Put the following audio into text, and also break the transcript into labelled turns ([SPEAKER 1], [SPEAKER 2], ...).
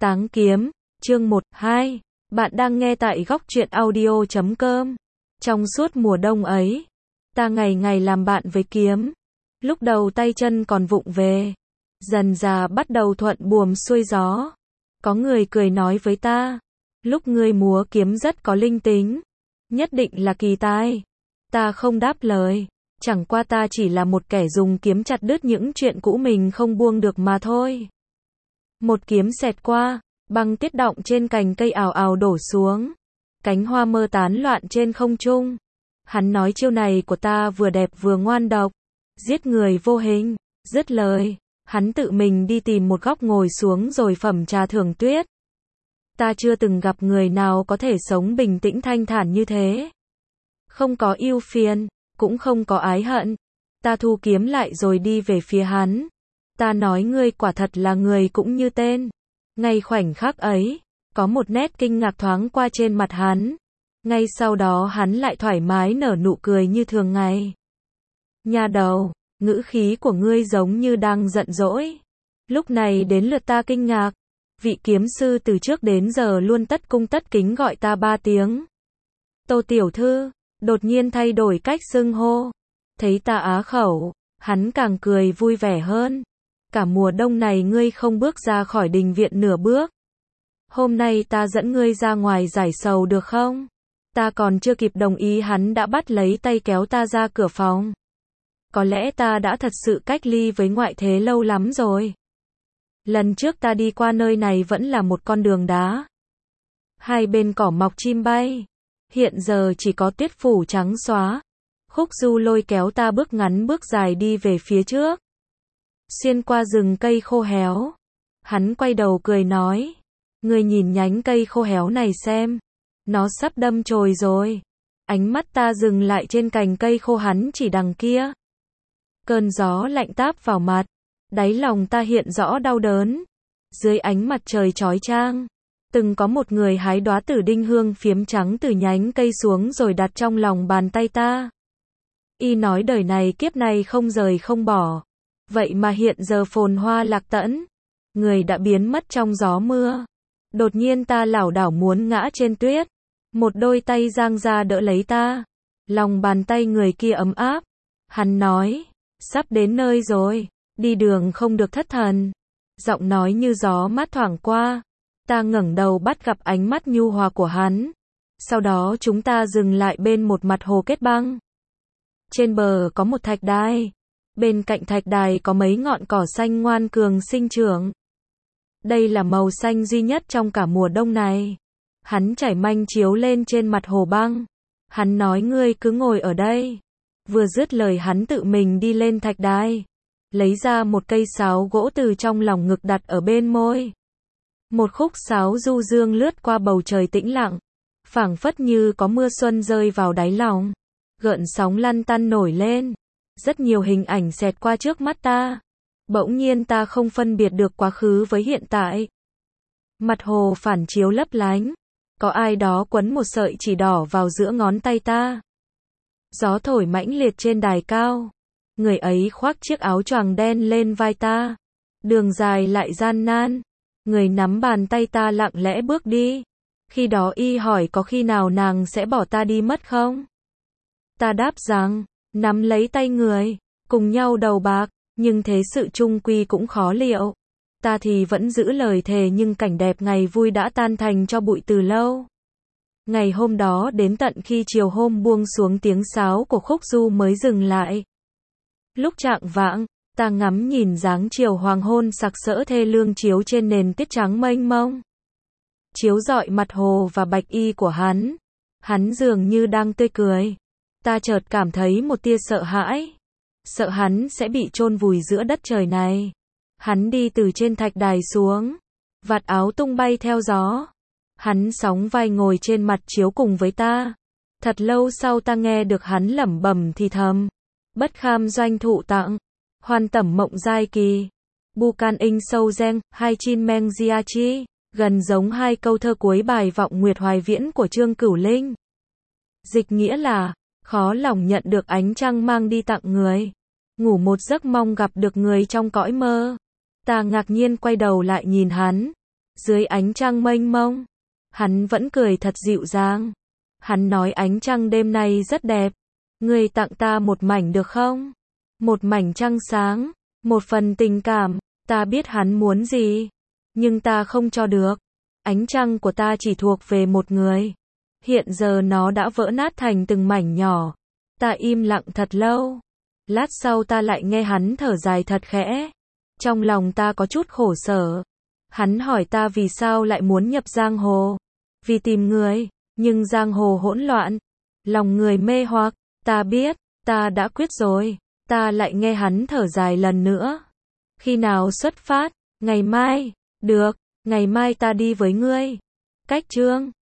[SPEAKER 1] Táng kiếm, chương 1-2. Bạn đang nghe tại góc truyện audio.com. Trong suốt mùa đông ấy, ta ngày ngày làm bạn với kiếm. Lúc đầu tay chân còn vụng về, dần dà bắt đầu thuận buồm xuôi gió. Có người cười nói với ta, lúc ngươi múa kiếm rất có linh tính, nhất định là kỳ tài. Ta không đáp lời, chẳng qua ta chỉ là một kẻ dùng kiếm chặt đứt những chuyện cũ mình không buông được mà thôi. Một kiếm xẹt qua, băng tiết đọng trên cành cây ào ào đổ xuống, cánh hoa mơ tán loạn trên không trung. Hắn nói chiêu này của ta vừa đẹp vừa ngoan độc, giết người vô hình. Dứt lời, hắn tự mình đi tìm một góc ngồi xuống rồi phẩm trà thưởng tuyết. Ta chưa từng gặp người nào có thể sống bình tĩnh thanh thản như thế. Không có ưu phiền, cũng không có ái hận. Ta thu kiếm lại rồi đi về phía hắn. Ta nói ngươi quả thật là người cũng như tên. Ngay khoảnh khắc ấy, có một nét kinh ngạc thoáng qua trên mặt hắn. Ngay sau đó hắn lại thoải mái nở nụ cười như thường ngày. Nha đầu, ngữ khí của ngươi giống như đang giận dỗi. Lúc này đến lượt ta kinh ngạc. Vị kiếm sư từ trước đến giờ luôn tất cung tất kính gọi ta 3 tiếng. Tô tiểu thư, đột nhiên thay đổi cách xưng hô. Thấy ta á khẩu, hắn càng cười vui vẻ hơn. Cả mùa đông này ngươi không bước ra khỏi đình viện nửa bước. Hôm nay ta dẫn ngươi ra ngoài giải sầu được không? Ta còn chưa kịp đồng ý hắn đã bắt lấy tay kéo ta ra cửa phòng. Có lẽ ta đã thật sự cách ly với ngoại thế lâu lắm rồi. Lần trước ta đi qua nơi này vẫn là một con đường đá. Hai bên cỏ mọc chim bay. Hiện giờ chỉ có tuyết phủ trắng xóa. Khúc Du lôi kéo ta bước ngắn bước dài đi về phía trước. Xuyên qua rừng cây khô héo. Hắn quay đầu cười nói. Ngươi nhìn nhánh cây khô héo này xem. Nó sắp đâm chồi rồi. Ánh mắt ta dừng lại trên cành cây khô hắn chỉ đằng kia. Cơn gió lạnh táp vào mặt. Đáy lòng ta hiện rõ đau đớn. Dưới ánh mặt trời chói chang, từng có một người hái đóa tử đinh hương phiếm trắng từ nhánh cây xuống rồi đặt trong lòng bàn tay ta. Y nói đời này kiếp này không rời không bỏ. Vậy mà hiện giờ phồn hoa lạc tẫn. Người đã biến mất trong gió mưa. Đột nhiên ta lảo đảo muốn ngã trên tuyết. Một đôi tay giang ra đỡ lấy ta. Lòng bàn tay người kia ấm áp. Hắn nói, sắp đến nơi rồi, đi đường không được thất thần. Giọng nói như gió mát thoảng qua. Ta ngẩng đầu bắt gặp ánh mắt nhu hòa của hắn. Sau đó chúng ta dừng lại bên một mặt hồ kết băng. Trên bờ có một thạch đài. Bên cạnh thạch đài có mấy ngọn cỏ xanh ngoan cường sinh trưởng. Đây là màu xanh duy nhất trong cả mùa đông này. Hắn chảy manh chiếu lên trên mặt hồ băng. Hắn nói ngươi cứ ngồi ở đây. Vừa dứt lời hắn tự mình đi lên thạch đài. Lấy ra một cây sáo gỗ từ trong lòng ngực đặt ở bên môi. Một khúc sáo du dương lướt qua bầu trời tĩnh lặng. Phảng phất như có mưa xuân rơi vào đáy lòng. Gợn sóng lăn tăn nổi lên. Rất nhiều hình ảnh xẹt qua trước mắt ta. Bỗng nhiên ta không phân biệt được quá khứ với hiện tại. Mặt hồ phản chiếu lấp lánh. Có ai đó quấn một sợi chỉ đỏ vào giữa ngón tay ta. Gió thổi mãnh liệt trên đài cao. Người ấy khoác chiếc áo choàng đen lên vai ta. Đường dài lại gian nan. Người nắm bàn tay ta lặng lẽ bước đi. Khi đó y hỏi có khi nào nàng sẽ bỏ ta đi mất không? Ta đáp rằng, nắm lấy tay người, cùng nhau đầu bạc, nhưng thế sự chung quy cũng khó liệu. Ta thì vẫn giữ lời thề nhưng cảnh đẹp ngày vui đã tan thành cho bụi từ lâu. Ngày hôm đó đến tận khi chiều hôm buông xuống tiếng sáo của Khúc Du mới dừng lại. Lúc chạng vạng, ta ngắm nhìn dáng chiều hoàng hôn sặc sỡ thê lương chiếu trên nền tuyết trắng mênh mông. Chiếu rọi mặt hồ và bạch y của hắn. Hắn dường như đang tươi cười. Ta chợt cảm thấy một tia sợ hãi. Sợ hắn sẽ bị chôn vùi giữa đất trời này. Hắn đi từ trên thạch đài xuống. Vạt áo tung bay theo gió. Hắn sóng vai ngồi trên mặt chiếu cùng với ta. Thật lâu sau ta nghe được hắn lẩm bẩm thì thầm. Bất kham doanh thụ tặng. Hoan tẩm mộng giai kỳ. Bukan in sâu geng, hai chin meng gia chi. Gần giống hai câu thơ cuối bài Vọng Nguyệt Hoài Viễn của Trương Cửu Linh. Dịch nghĩa là, khó lòng nhận được ánh trăng mang đi tặng người. Ngủ một giấc mong gặp được người trong cõi mơ. Ta ngạc nhiên quay đầu lại nhìn hắn. Dưới ánh trăng mênh mông, hắn vẫn cười thật dịu dàng. Hắn nói ánh trăng đêm nay rất đẹp. Ngươi tặng ta một mảnh được không? Một mảnh trăng sáng, một phần tình cảm. Ta biết hắn muốn gì, nhưng ta không cho được. Ánh trăng của ta chỉ thuộc về một người. Hiện giờ nó đã vỡ nát thành từng mảnh nhỏ. Ta im lặng thật lâu. Lát sau ta lại nghe hắn thở dài thật khẽ. Trong lòng ta có chút khổ sở. Hắn hỏi ta vì sao lại muốn nhập giang hồ. Vì tìm người, nhưng giang hồ hỗn loạn. Lòng người mê hoặc, ta biết, ta đã quyết rồi. Ta lại nghe hắn thở dài lần nữa. Khi nào xuất phát? Ngày mai. Được, ngày mai ta đi với ngươi. Cách Trương